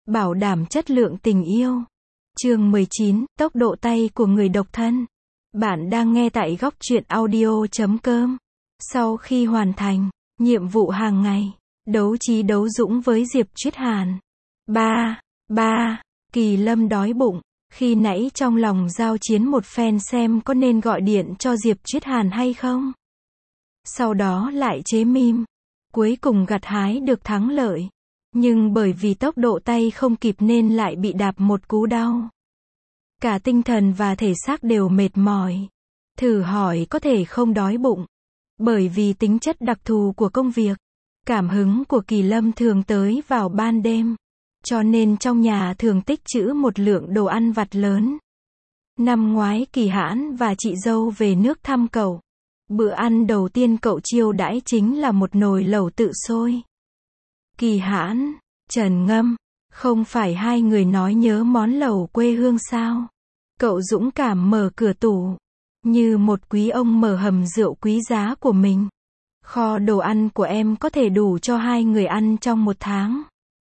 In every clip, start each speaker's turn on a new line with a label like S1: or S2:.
S1: bảo đảm chất lượng tình yêu. Chương 19, tốc độ tay của người độc thân. Bạn đang nghe tại góc truyện audio.com. Sau khi hoàn thành nhiệm vụ hàng ngày, đấu trí đấu dũng với Diệp Chuyết Hàn. Kỳ Lâm đói bụng. Khi nãy trong lòng giao chiến một phen xem có nên gọi điện cho Diệp Chuyết Hàn hay không. Sau đó lại chế meme. Cuối cùng gặt hái được thắng lợi. Nhưng bởi vì tốc độ tay không kịp nên lại bị đạp một cú đau. Cả tinh thần và thể xác đều mệt mỏi. Thử hỏi có thể không đói bụng. Bởi vì tính chất đặc thù của công việc, cảm hứng của Kỳ Lâm thường tới vào ban đêm. Cho nên trong nhà thường tích trữ một lượng đồ ăn vặt lớn. Năm ngoái Kỳ Hãn và chị dâu về nước thăm cậu. Bữa ăn đầu tiên cậu chiêu đãi chính là một nồi lẩu tự sôi. Kỳ Hãn, Trần Ngâm, không phải hai người nói nhớ món lẩu quê hương sao? Cậu dũng cảm mở cửa tủ, như một quý ông mở hầm rượu quý giá của mình. Kho đồ ăn của em có thể đủ cho hai người ăn trong một tháng.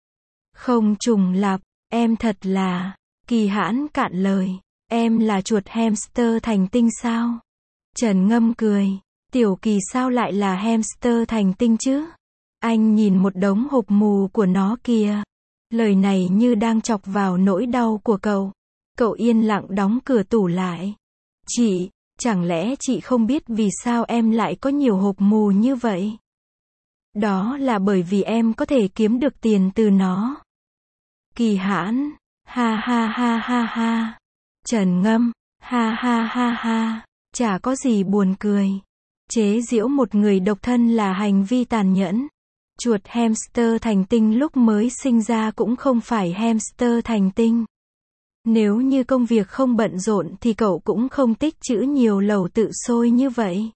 S1: Không trùng lặp, em thật là... Kỳ Hãn cạn lời, em là chuột hamster thành tinh sao? Trần Ngâm cười, Tiểu Kỳ sao lại là hamster thành tinh chứ? Anh nhìn một đống hộp mù của nó kìa. Lời này như đang chọc vào nỗi đau của cậu. Cậu yên lặng đóng cửa tủ lại. Chị, chẳng lẽ chị không biết vì sao em lại có nhiều hộp mù như vậy? Đó là bởi vì em có thể kiếm được tiền từ nó. Kỳ Hãn, ha ha ha ha ha. Trần Ngâm, ha ha ha ha. Chả có gì buồn cười. Chế giễu một người độc thân là hành vi tàn nhẫn. Chuột hamster thành tinh lúc mới sinh ra cũng không phải hamster thành tinh. Nếu như công việc không bận rộn thì cậu cũng không tích trữ nhiều lẩu tự sôi như vậy.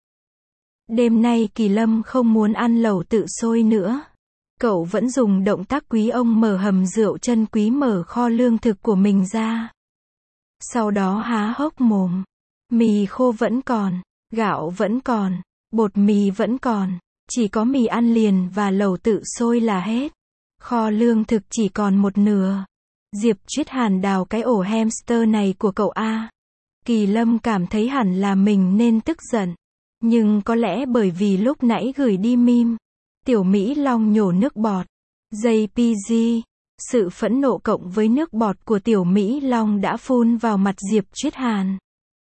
S1: Đêm nay Kỳ Lâm không muốn ăn lẩu tự sôi nữa. Cậu vẫn dùng động tác quý ông mở hầm rượu chân quý mở kho lương thực của mình ra. Sau đó há hốc mồm. Mì khô vẫn còn, gạo vẫn còn, bột mì vẫn còn. Chỉ có mì ăn liền và lẩu tự sôi là hết. Kho lương thực chỉ còn một nửa. Diệp Chuyết Hàn đào cái ổ hamster này của cậu a. Kỳ Lâm cảm thấy hẳn là mình nên tức giận. Nhưng có lẽ bởi vì lúc nãy gửi đi meme. Tiểu Mỹ Long nhổ nước bọt. JPG. Sự phẫn nộ cộng với nước bọt của Tiểu Mỹ Long đã phun vào mặt Diệp Chuyết Hàn.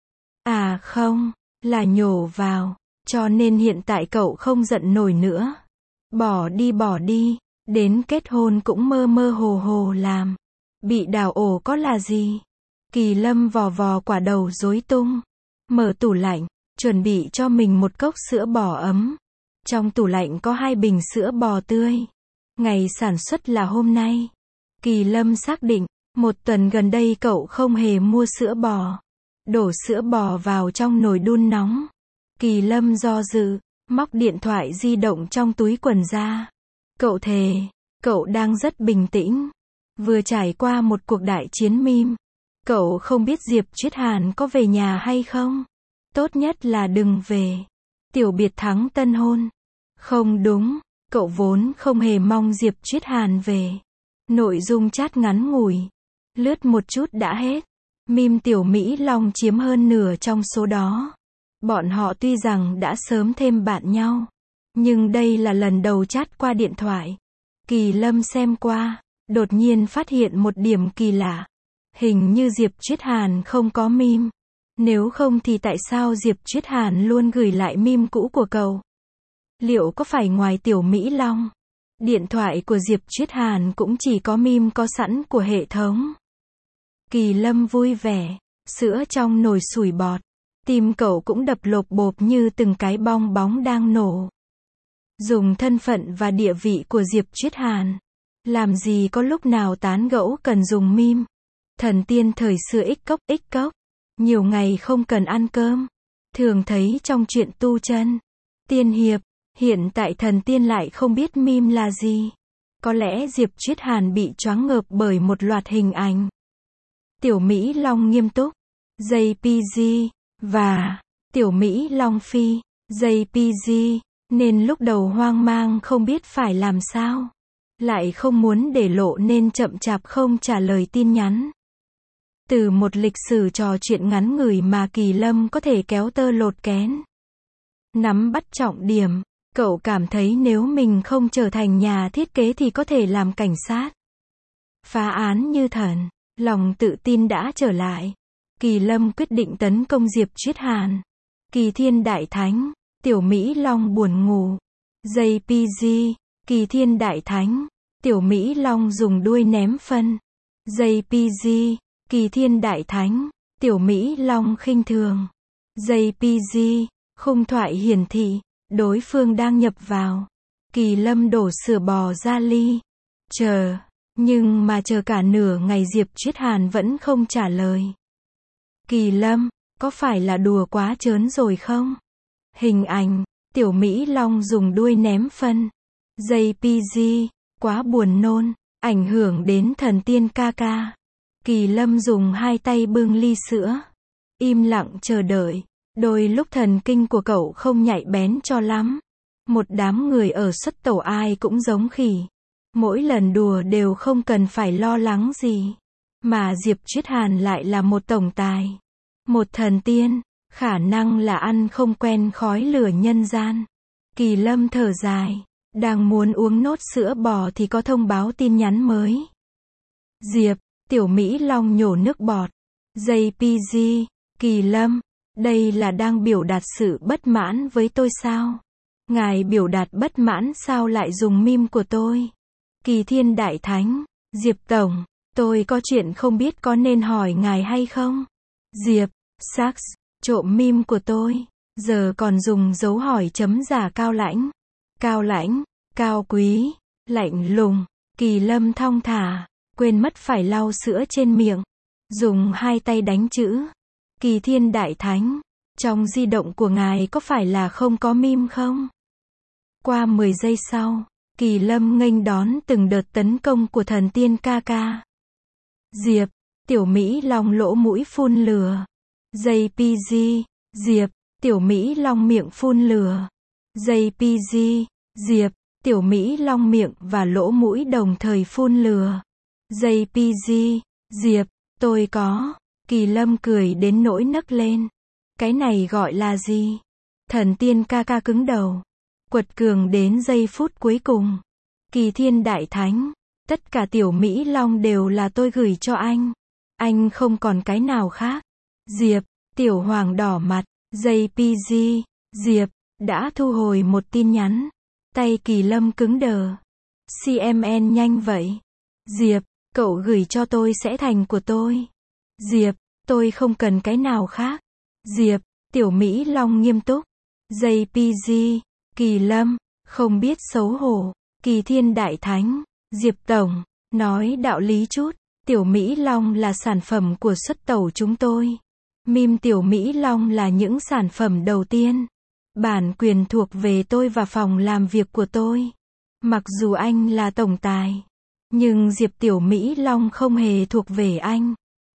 S1: À không, là nhổ vào. Cho nên hiện tại cậu không giận nổi nữa. Bỏ đi, đến kết hôn cũng mơ mơ hồ hồ làm. Bị đào ổ có là gì? Kỳ Lâm vò vò quả đầu rối tung. Mở tủ lạnh, chuẩn bị cho mình một cốc sữa bò ấm. Trong tủ lạnh có 2 bình sữa bò tươi. Ngày sản xuất là hôm nay. Kỳ Lâm xác định, một tuần gần đây cậu không hề mua sữa bò. Đổ sữa bò vào trong nồi đun nóng. Kỳ Lâm do dự, móc điện thoại di động trong túi quần ra. Cậu thề, cậu đang rất bình tĩnh. Vừa trải qua một cuộc đại chiến meme. Cậu không biết Diệp Chuyết Hàn có về nhà hay không? Tốt nhất là đừng về. Tiểu biệt thắng tân hôn. Không đúng, cậu vốn không hề mong Diệp Chuyết Hàn về. Nội dung chat ngắn ngủi. Lướt một chút đã hết. Meme Tiểu Mỹ Long chiếm hơn nửa trong số đó. Bọn họ tuy rằng đã sớm thêm bạn nhau. Nhưng đây là lần đầu chat qua điện thoại. Kỳ Lâm xem qua. Đột nhiên phát hiện một điểm kỳ lạ. Hình như Diệp Chuyết Hàn không có meme. Nếu không thì tại sao Diệp Chuyết Hàn luôn gửi lại meme cũ của cậu? Liệu có phải ngoài Tiểu Mỹ Long, điện thoại của Diệp Chuyết Hàn cũng chỉ có meme có sẵn của hệ thống? Kỳ Lâm vui vẻ. Sữa trong nồi sủi bọt. Tim cậu cũng đập lộp bộp như từng cái bong bóng đang nổ. Dùng thân phận và địa vị của Diệp Chuyết Hàn. Làm gì có lúc nào tán gẫu cần dùng meme. Thần tiên thời xưa ích cốc. Nhiều ngày không cần ăn cơm. Thường thấy trong chuyện tu chân. Tiên hiệp. Hiện tại thần tiên lại không biết meme là gì. Có lẽ Diệp Chuyết Hàn bị choáng ngợp bởi một loạt hình ảnh. Tiểu Mỹ Long nghiêm túc. JPG. Và Tiểu Mỹ Long Phi. JPG. Nên lúc đầu hoang mang không biết phải làm sao. lại không muốn để lộ nên chậm chạp không trả lời tin nhắn. Từ một lịch sử trò chuyện ngắn ngủi mà Kỳ Lâm có thể kéo tơ lột kén. Nắm bắt trọng điểm, cậu cảm thấy nếu mình không trở thành nhà thiết kế thì có thể làm cảnh sát. Phá án như thần, lòng tự tin đã trở lại. Kỳ Lâm quyết định tấn công Diệp Triết Hàn. Kỳ Thiên Đại Thánh, Tiểu Mỹ Long buồn ngủ. JPG, Kỳ Thiên Đại Thánh, Tiểu Mỹ Long dùng đuôi ném phân. JPG, Kỳ Thiên Đại Thánh, Tiểu Mỹ Long khinh thường. JPG, khung thoại hiển thị, đối phương đang nhập vào. Kỳ Lâm đổ sữa bò ra ly. Chờ, nhưng mà chờ cả nửa ngày Diệp Triết Hàn vẫn không trả lời. Kỳ Lâm, có phải là đùa quá trớn rồi không? Hình ảnh, Tiểu Mỹ Long dùng đuôi ném phân. JPG, quá buồn nôn, ảnh hưởng đến thần tiên ca ca. Kỳ Lâm dùng hai tay bưng ly sữa. Im lặng chờ đợi. Đôi lúc thần kinh của cậu không nhạy bén cho lắm. Một đám người ở xuất tẩu ai cũng giống khỉ. Mỗi lần đùa đều không cần phải lo lắng gì. Mà Diệp Triết Hàn lại là một tổng tài. Một thần tiên, khả năng là ăn không quen khói lửa nhân gian. Kỳ Lâm thở dài, đang muốn uống nốt sữa bò thì có thông báo tin nhắn mới. Diệp, Tiểu Mỹ Long nhổ nước bọt. JPG, Kỳ Lâm, đây là đang biểu đạt sự bất mãn với tôi sao? Ngài biểu đạt bất mãn sao lại dùng meme của tôi? Kỳ Thiên Đại Thánh, Diệp Tổng, tôi có chuyện không biết có nên hỏi ngài hay không? Diệp, Sax, trộm meme của tôi, giờ còn dùng dấu hỏi chấm giả cao lãnh. Cao lãnh, cao quý, lạnh lùng. Kỳ Lâm thong thả, quên mất phải lau sữa trên miệng. Dùng hai tay đánh chữ. Kỳ Thiên Đại Thánh, trong di động của ngài có phải là không có meme không? Qua 10 giây sau, Kỳ Lâm nghênh đón từng đợt tấn công của thần tiên ca ca. Diệp, Tiểu Mỹ Long lỗ mũi phun lửa. JPG, Diệp, Tiểu Mỹ Long miệng phun lửa. JPG, Diệp, Tiểu Mỹ Long miệng và lỗ mũi đồng thời phun lửa. JPG, Diệp, tôi có. Kỳ Lâm cười đến nỗi nấc lên. Cái này gọi là gì? Thần tiên ca ca cứng đầu. Quật cường đến giây phút cuối cùng. Kỳ Thiên Đại Thánh, tất cả Tiểu Mỹ Long đều là tôi gửi cho anh. Anh không còn cái nào khác. Diệp, Tiểu Hoàng đỏ mặt. JPG, Diệp, đã thu hồi một tin nhắn. Tay Kỳ Lâm cứng đờ. CMN nhanh vậy. Diệp, cậu gửi cho tôi sẽ thành của tôi. Diệp, tôi không cần cái nào khác. Diệp, Tiểu Mỹ Long nghiêm túc. JPG, Kỳ Lâm, không biết xấu hổ. Kỳ Thiên Đại Thánh, Diệp Tổng, nói đạo lý chút. Tiểu Mỹ Long là sản phẩm của xuất tẩu chúng tôi. Meme Tiểu Mỹ Long là những sản phẩm đầu tiên. Bản quyền thuộc về tôi và phòng làm việc của tôi. Mặc dù anh là tổng tài, nhưng Diệp Tiểu Mỹ Long không hề thuộc về anh.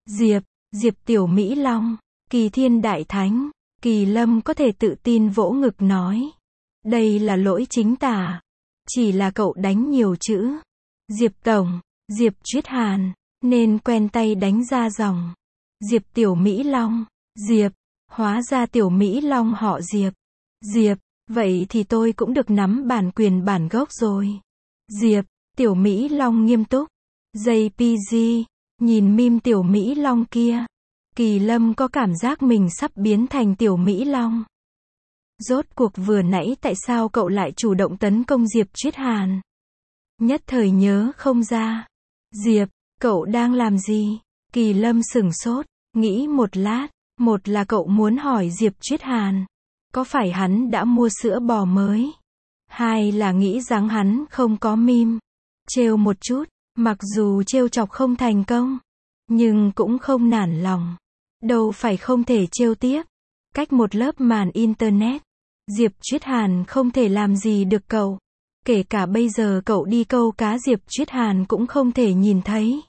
S1: Diệp Tiểu Mỹ Long, Kỳ Thiên Đại Thánh, Kỳ Lâm có thể tự tin vỗ ngực nói. Đây là lỗi chính tả. Chỉ là cậu đánh nhiều chữ. Diệp Tổng, Diệp Triết Hàn, nên quen tay đánh ra dòng. Diệp Tiểu Mỹ Long, Diệp, hóa ra Tiểu Mỹ Long họ Diệp. Diệp, vậy thì tôi cũng được nắm bản quyền bản gốc rồi. Diệp, Tiểu Mỹ Long nghiêm túc. JPG, nhìn meme Tiểu Mỹ Long kia. Kỳ Lâm có cảm giác mình sắp biến thành Tiểu Mỹ Long. Rốt cuộc vừa nãy tại sao cậu lại chủ động tấn công Diệp Triết Hàn? Nhất thời nhớ không ra. Diệp, cậu đang làm gì? Kỳ Lâm sửng sốt, nghĩ một lát. Một là cậu muốn hỏi Diệp Triết Hàn, có phải hắn đã mua sữa bò mới? Hai là nghĩ rằng hắn không có meme. Trêu một chút, mặc dù trêu chọc không thành công, nhưng cũng không nản lòng. Đâu phải không thể trêu tiếp. Cách một lớp màn internet, Diệp Triết Hàn không thể làm gì được cậu. Kể cả bây giờ cậu đi câu cá Diệp Triết Hàn cũng không thể nhìn thấy.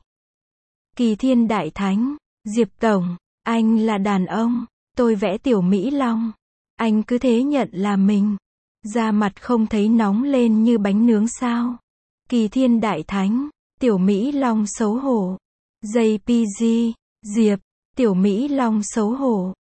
S1: Kỳ Thiên Đại Thánh, Diệp Tổng, anh là đàn ông, tôi vẽ Tiểu Mỹ Long. Anh cứ thế nhận là mình. Da mặt không thấy nóng lên như bánh nướng sao? Kỳ Thiên Đại Thánh, Tiểu Mỹ Long xấu hổ. JPG, Diệp, Tiểu Mỹ Long xấu hổ.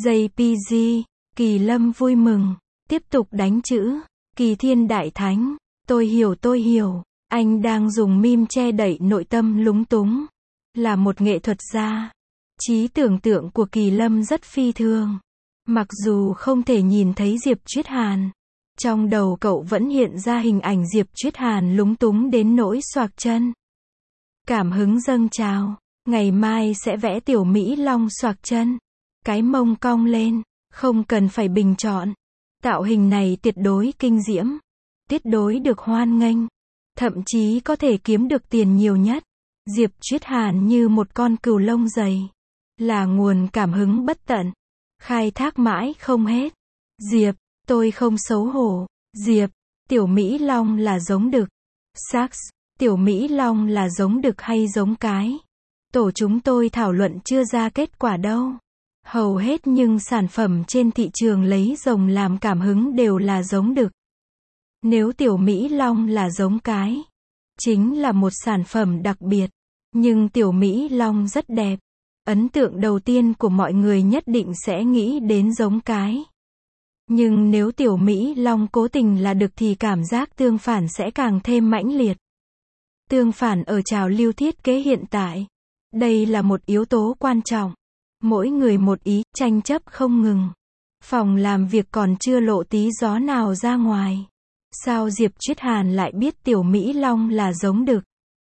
S1: JPG, Kỳ Lâm vui mừng, tiếp tục đánh chữ. Kỳ Thiên Đại Thánh, tôi hiểu, anh đang dùng meme che đậy nội tâm lúng túng. Là một nghệ thuật gia, trí tưởng tượng của Kỳ Lâm rất phi thường. Mặc dù không thể nhìn thấy Diệp Chuyết Hàn, trong đầu cậu vẫn hiện ra hình ảnh Diệp Chuyết Hàn lúng túng đến nỗi xoạc chân. Cảm hứng dâng trào, ngày mai sẽ vẽ Tiểu Mỹ Long xoạc chân, cái mông cong lên, không cần phải bình chọn. Tạo hình này tuyệt đối kinh diễm, tuyệt đối được hoan nghênh, thậm chí có thể kiếm được tiền nhiều nhất. Diệp Chuyết Hàn như một con cừu lông dày, là nguồn cảm hứng bất tận, khai thác mãi không hết. Diệp, tôi không xấu hổ. Diệp, Tiểu Mỹ Long là giống đực. Sax, Tiểu Mỹ Long là giống đực hay giống cái? Tổ chúng tôi thảo luận chưa ra kết quả đâu. Hầu hết những sản phẩm trên thị trường lấy rồng làm cảm hứng đều là giống đực. Nếu Tiểu Mỹ Long là giống cái, chính là một sản phẩm đặc biệt. Nhưng Tiểu Mỹ Long rất đẹp. Ấn tượng đầu tiên của mọi người nhất định sẽ nghĩ đến giống cái. Nhưng nếu Tiểu Mỹ Long cố tình là đực thì cảm giác tương phản sẽ càng thêm mãnh liệt. Tương phản ở trào lưu thiết kế hiện tại. Đây là một yếu tố quan trọng. Mỗi người một ý, tranh chấp không ngừng. Phòng làm việc còn chưa lộ tí gió nào ra ngoài. Sao Diệp Chuyết Hàn lại biết Tiểu Mỹ Long là giống đực?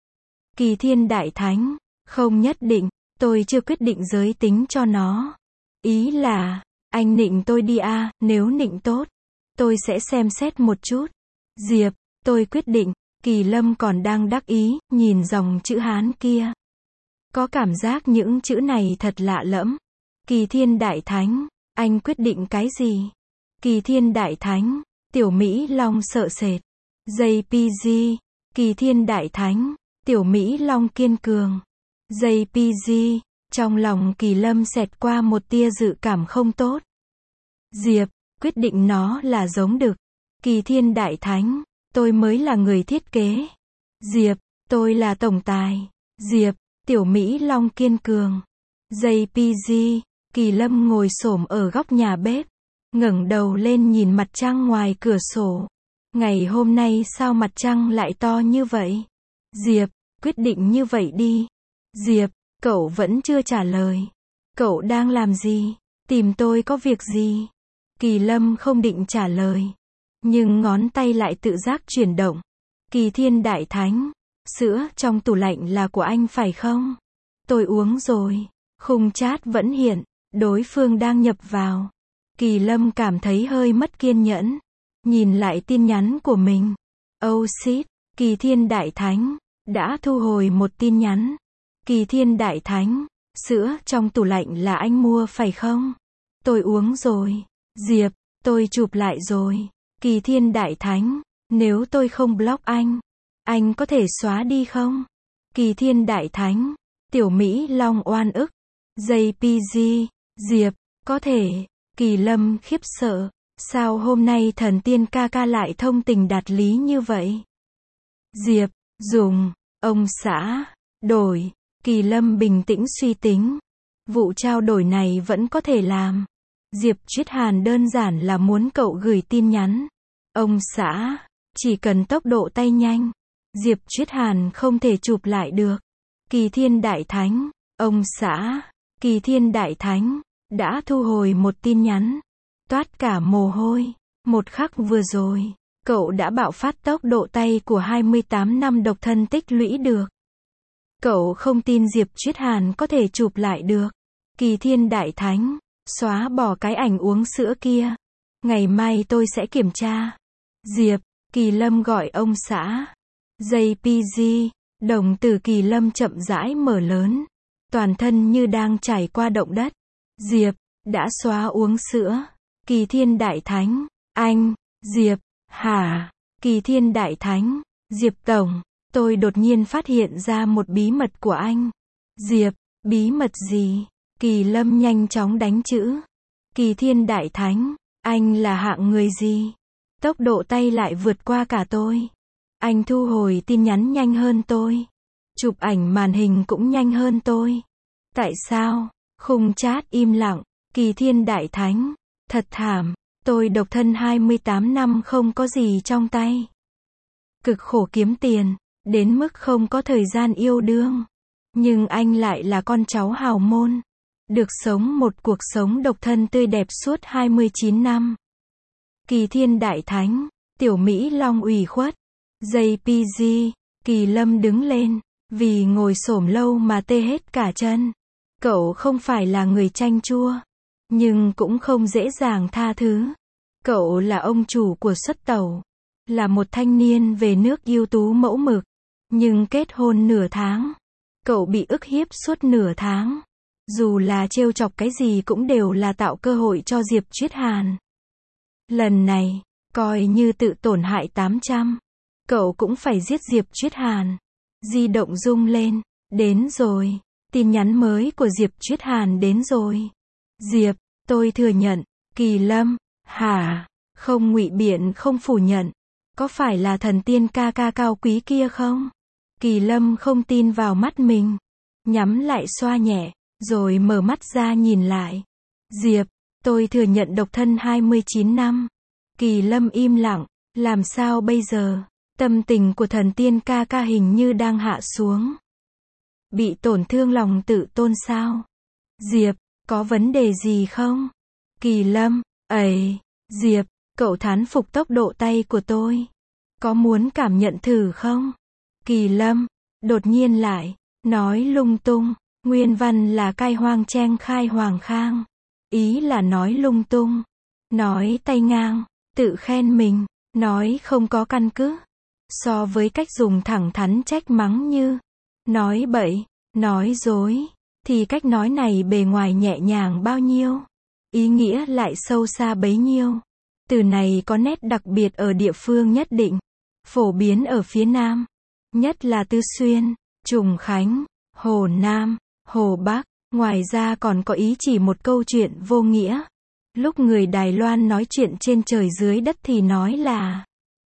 S1: Kỳ Thiên Đại Thánh, không nhất định, tôi chưa quyết định giới tính cho nó. Ý là, anh nịnh tôi đi à, nếu nịnh tốt, tôi sẽ xem xét một chút. Diệp, tôi quyết định. Kỳ Lâm còn đang đắc ý, nhìn dòng chữ Hán kia. Có cảm giác những chữ này thật lạ lẫm. Kỳ Thiên Đại Thánh, anh quyết định cái gì? Kỳ Thiên Đại Thánh, Tiểu Mỹ Long sợ sệt. JPG, Kỳ Thiên Đại Thánh, Tiểu Mỹ Long kiên cường. JPG, trong lòng Kỳ Lâm xẹt qua một tia dự cảm không tốt. Diệp, quyết định nó là giống đực. Kỳ Thiên Đại Thánh, tôi mới là người thiết kế. Diệp, tôi là tổng tài. Diệp, Tiểu Mỹ Long kiên cường. JPG, Kỳ Lâm ngồi xổm ở góc nhà bếp, ngẩng đầu lên nhìn mặt trăng ngoài cửa sổ. Ngày hôm nay sao mặt trăng lại to như vậy? Diệp, quyết định như vậy đi. Diệp, cậu vẫn chưa trả lời. Cậu đang làm gì? Tìm tôi có việc gì? Kỳ Lâm không định trả lời, nhưng ngón tay lại tự giác chuyển động. Kỳ Thiên Đại Thánh, sữa trong tủ lạnh là của anh phải không? Tôi uống rồi. Khung chat vẫn hiện, đối phương đang nhập vào. Kỳ Lâm cảm thấy hơi mất kiên nhẫn. Nhìn lại tin nhắn của mình. Oh shit, Kỳ Thiên Đại Thánh đã thu hồi một tin nhắn. Kỳ Thiên Đại Thánh, sữa trong tủ lạnh là anh mua phải không? Tôi uống rồi. Diệp, tôi chụp lại rồi. Kỳ Thiên Đại Thánh, nếu tôi không block anh có thể xóa đi không? Kỳ Thiên Đại Thánh, Tiểu Mỹ Long oan ức. JPG, Diệp, có thể. Kỳ Lâm khiếp sợ. Sao hôm nay thần tiên ca ca lại thông tình đạt lý như vậy? Diệp, dùng, ông xã, đổi. Kỳ Lâm bình tĩnh suy tính. Vụ trao đổi này vẫn có thể làm. Diệp Chuyết Hàn đơn giản là muốn cậu gửi tin nhắn. Ông xã, chỉ cần tốc độ tay nhanh, Diệp Chuyết Hàn không thể chụp lại được. Kỳ Thiên Đại Thánh, ông xã, Kỳ Thiên Đại Thánh đã thu hồi một tin nhắn. Toát cả mồ hôi. Một khắc vừa rồi, cậu đã bạo phát tốc độ tay của 28 năm độc thân tích lũy được. Cậu không tin Diệp Chuyết Hàn có thể chụp lại được. Kỳ Thiên Đại Thánh, xóa bỏ cái ảnh uống sữa kia. Ngày mai tôi sẽ kiểm tra. Diệp, Kỳ Lâm gọi ông xã. JPG, đồng tử Kỳ Lâm chậm rãi mở lớn. Toàn thân như đang trải qua động đất. Diệp, đã xóa uống sữa. Kỳ Thiên Đại Thánh, anh, Diệp, hả? Kỳ Thiên Đại Thánh, Diệp Tổng, tôi đột nhiên phát hiện ra một bí mật của anh. Diệp, bí mật gì? Kỳ Lâm nhanh chóng đánh chữ. Kỳ Thiên Đại Thánh, anh là hạng người gì? Tốc độ tay lại vượt qua cả tôi. Anh thu hồi tin nhắn nhanh hơn tôi. Chụp ảnh màn hình cũng nhanh hơn tôi. Tại sao? Khung chat im lặng. Kỳ Thiên Đại Thánh. Thật thảm. Tôi độc thân 28 năm không có gì trong tay. Cực khổ kiếm tiền. Đến mức không có thời gian yêu đương. Nhưng anh lại là con cháu hào môn. Được sống một cuộc sống độc thân tươi đẹp suốt 29 năm. Kỳ Thiên Đại Thánh. Tiểu Mỹ Long ủy khuất. JPG. Kỳ Lâm đứng lên. Vì ngồi xổm lâu mà tê hết cả chân. Cậu không phải là người chanh chua. Nhưng cũng không dễ dàng tha thứ. Cậu là ông chủ của xuất tẩu. Là một thanh niên về nước ưu tú mẫu mực. Nhưng kết hôn nửa tháng. Cậu bị ức hiếp suốt nửa tháng. Dù là trêu chọc cái gì cũng đều là tạo cơ hội cho Diệp Triết Hàn. Lần này, coi như tự tổn hại 800. Cậu cũng phải giết Diệp Triết Hàn. Di động rung lên. Đến rồi. Tin nhắn mới của Diệp Triết Hàn đến rồi. Diệp, tôi thừa nhận. Kỳ Lâm, hả? Không ngụy biện không phủ nhận. Có phải là thần tiên ca ca cao quý kia không? Kỳ Lâm không tin vào mắt mình. Nhắm lại xoa nhẹ. Rồi mở mắt ra nhìn lại. Diệp, tôi thừa nhận độc thân 29 năm. Kỳ Lâm im lặng. Làm sao bây giờ? Tâm tình của thần tiên ca ca hình như đang hạ xuống. Bị tổn thương lòng tự tôn sao? Diệp, có vấn đề gì không? Kỳ Lâm, ấy, Diệp, cậu thán phục tốc độ tay của tôi. Có muốn cảm nhận thử không? Kỳ Lâm, đột nhiên lại, nói lung tung. Nguyên văn là cai hoang chen khai hoàng khang. Ý là nói lung tung. Nói tay ngang, tự khen mình, nói không có căn cứ. So với cách dùng thẳng thắn trách mắng như nói bậy, nói dối, thì cách nói này bề ngoài nhẹ nhàng bao nhiêu, ý nghĩa lại sâu xa bấy nhiêu. Từ này có nét đặc biệt ở địa phương nhất định, phổ biến ở phía Nam, nhất là Tứ Xuyên, Trùng Khánh, Hồ Nam, Hồ Bắc. Ngoài ra còn có ý chỉ một câu chuyện vô nghĩa. Lúc người Đài Loan nói chuyện trên trời dưới đất thì nói là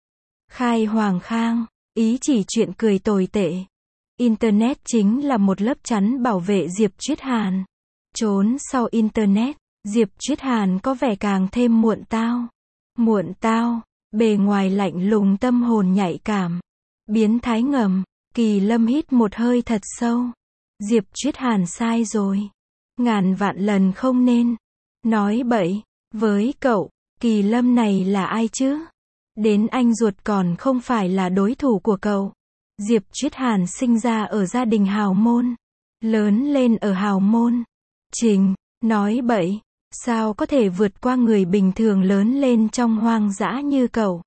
S1: khai hoàng khang, ý chỉ chuyện cười tồi tệ. Internet chính là một lớp chắn bảo vệ Diệp Triết Hàn. Trốn sau Internet, Diệp Triết Hàn có vẻ càng thêm muộn tao. Muộn tao, bề ngoài lạnh lùng tâm hồn nhạy cảm. Biến thái ngầm. Kỳ Lâm hít một hơi thật sâu. Diệp Triết Hàn sai rồi. Ngàn vạn lần không nên nói bậy với cậu. Kỳ Lâm này là ai chứ? Đến anh ruột còn không phải là đối thủ của cậu. Diệp Triết Hàn sinh ra ở gia đình hào môn, lớn lên ở hào môn. Trình, nói bậy, sao có thể vượt qua người bình thường lớn lên trong hoang dã như cậu?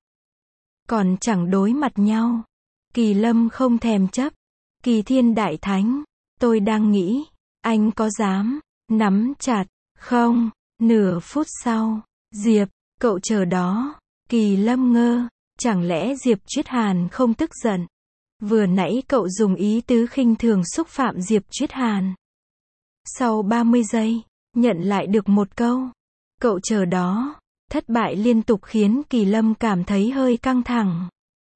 S1: Còn chẳng đối mặt nhau. Kỳ Lâm không thèm chấp. Kỳ Thiên Đại Thánh, tôi đang nghĩ, anh có dám nắm chặt không? Nửa phút sau, Diệp, cậu chờ đó. Kỳ Lâm ngơ, chẳng lẽ Diệp Triết Hàn không tức giận? Vừa nãy cậu dùng ý tứ khinh thường xúc phạm Diệp Triết Hàn. Sau 30 giây, nhận lại được một câu. Cậu chờ đó. Thất bại liên tục khiến Kỳ Lâm cảm thấy hơi căng thẳng.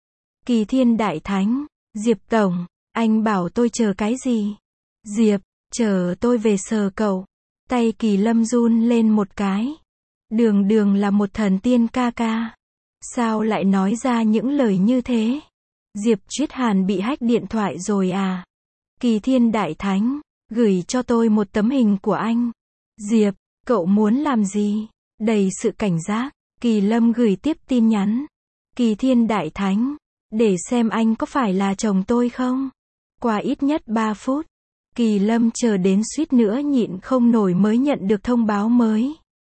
S1: Kỳ Thiên Đại Thánh, Diệp Tổng, anh bảo tôi chờ cái gì? Diệp, chờ tôi về sờ cậu. Tay Kỳ Lâm run lên một cái. Đường đường là một thần tiên ca ca. Sao lại nói ra những lời như thế? Diệp Triết Hàn bị hack điện thoại rồi à? Kỳ Thiên Đại Thánh, gửi cho tôi một tấm hình của anh. Diệp, cậu muốn làm gì? Đầy sự cảnh giác, Kỳ Lâm gửi tiếp tin nhắn. Kỳ Thiên Đại Thánh, để xem anh có phải là chồng tôi không? Qua ít nhất 3 phút, Kỳ Lâm chờ đến suýt nữa nhịn không nổi mới nhận được thông báo mới.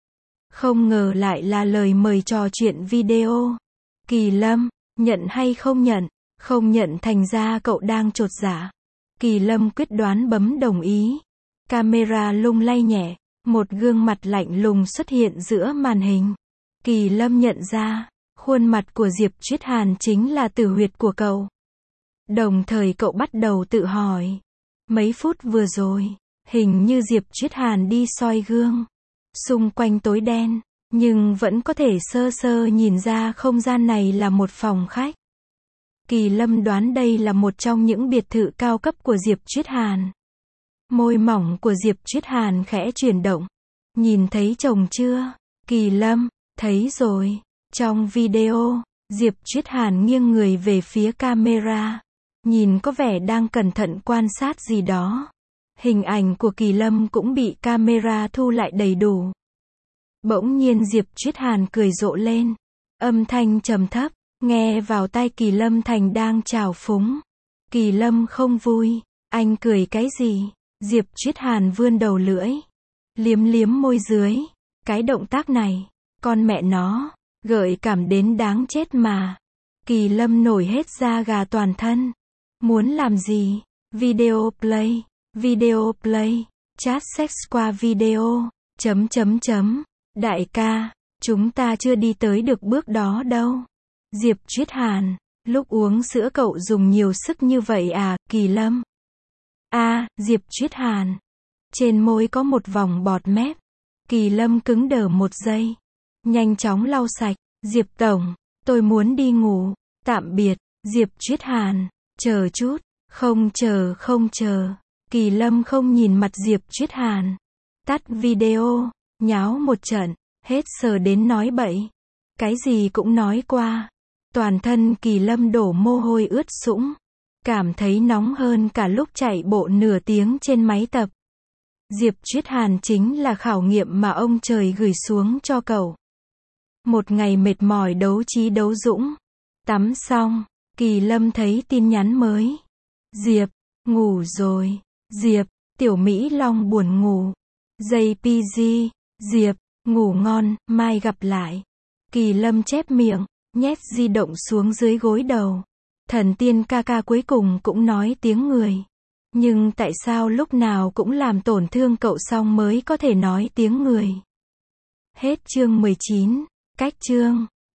S1: Không ngờ lại là lời mời trò chuyện video. Kỳ Lâm, nhận hay không nhận? Không nhận thành ra cậu đang chột dạ. Kỳ Lâm quyết đoán bấm đồng ý. Camera lung lay nhẹ, một gương mặt lạnh lùng xuất hiện giữa màn hình. Kỳ Lâm nhận ra, khuôn mặt của Diệp Triết Hàn chính là tử huyệt của cậu. Đồng thời cậu bắt đầu tự hỏi. Mấy phút vừa rồi, hình như Diệp Triết Hàn đi soi gương. Xung quanh tối đen, nhưng vẫn có thể sơ sơ nhìn ra không gian này là một phòng khách. Kỳ Lâm đoán đây là một trong những biệt thự cao cấp của Diệp Triết Hàn. Môi mỏng của Diệp Triết Hàn khẽ chuyển động. Nhìn thấy chồng chưa? Kỳ Lâm, thấy rồi. Trong video, Diệp Triết Hàn nghiêng người về phía camera. Nhìn có vẻ đang cẩn thận quan sát gì đó. Hình ảnh của Kỳ Lâm cũng bị camera thu lại đầy đủ. Bỗng nhiên Diệp Triết Hàn cười rộ lên. Âm thanh trầm thấp, nghe vào tai Kỳ Lâm thành đang trào phúng. Kỳ Lâm không vui. Anh cười cái gì? Diệp Triết Hàn vươn đầu lưỡi. Liếm liếm môi dưới. Cái động tác này, con mẹ nó, gợi cảm đến đáng chết mà. Kỳ Lâm nổi hết da gà toàn thân. Muốn làm gì? Video play. Video play. Chat sex qua video. Đại ca, chúng ta chưa đi tới được bước đó đâu. Diệp Triết Hàn, lúc uống sữa cậu dùng nhiều sức như vậy à, Kỳ Lâm? Diệp Triết Hàn. Trên môi có một vòng bọt mép. Kỳ Lâm cứng đờ một giây. Nhanh chóng lau sạch. Diệp Tổng, tôi muốn đi ngủ. Tạm biệt. Diệp Triết Hàn, chờ chút. Không chờ. Kỳ Lâm không nhìn mặt Diệp Triết Hàn. Tắt video. Nháo một trận. Hết sờ đến nói bậy. Cái gì cũng nói qua. Toàn thân Kỳ Lâm đổ mồ hôi ướt sũng. Cảm thấy nóng hơn cả lúc chạy bộ nửa tiếng trên máy tập. Diệp Triết Hàn chính là khảo nghiệm mà ông trời gửi xuống cho cậu. Một ngày mệt mỏi đấu trí đấu dũng. Tắm xong, Kỳ Lâm thấy tin nhắn mới. Diệp, ngủ rồi. Diệp, Tiểu Mỹ Long buồn ngủ. JPG, Diệp, ngủ ngon, mai gặp lại. Kỳ Lâm chép miệng, nhét di động xuống dưới gối đầu. Thần tiên ca ca cuối cùng cũng nói tiếng người. Nhưng tại sao lúc nào cũng làm tổn thương cậu xong mới có thể nói tiếng người? Hết chương 19, cách chương.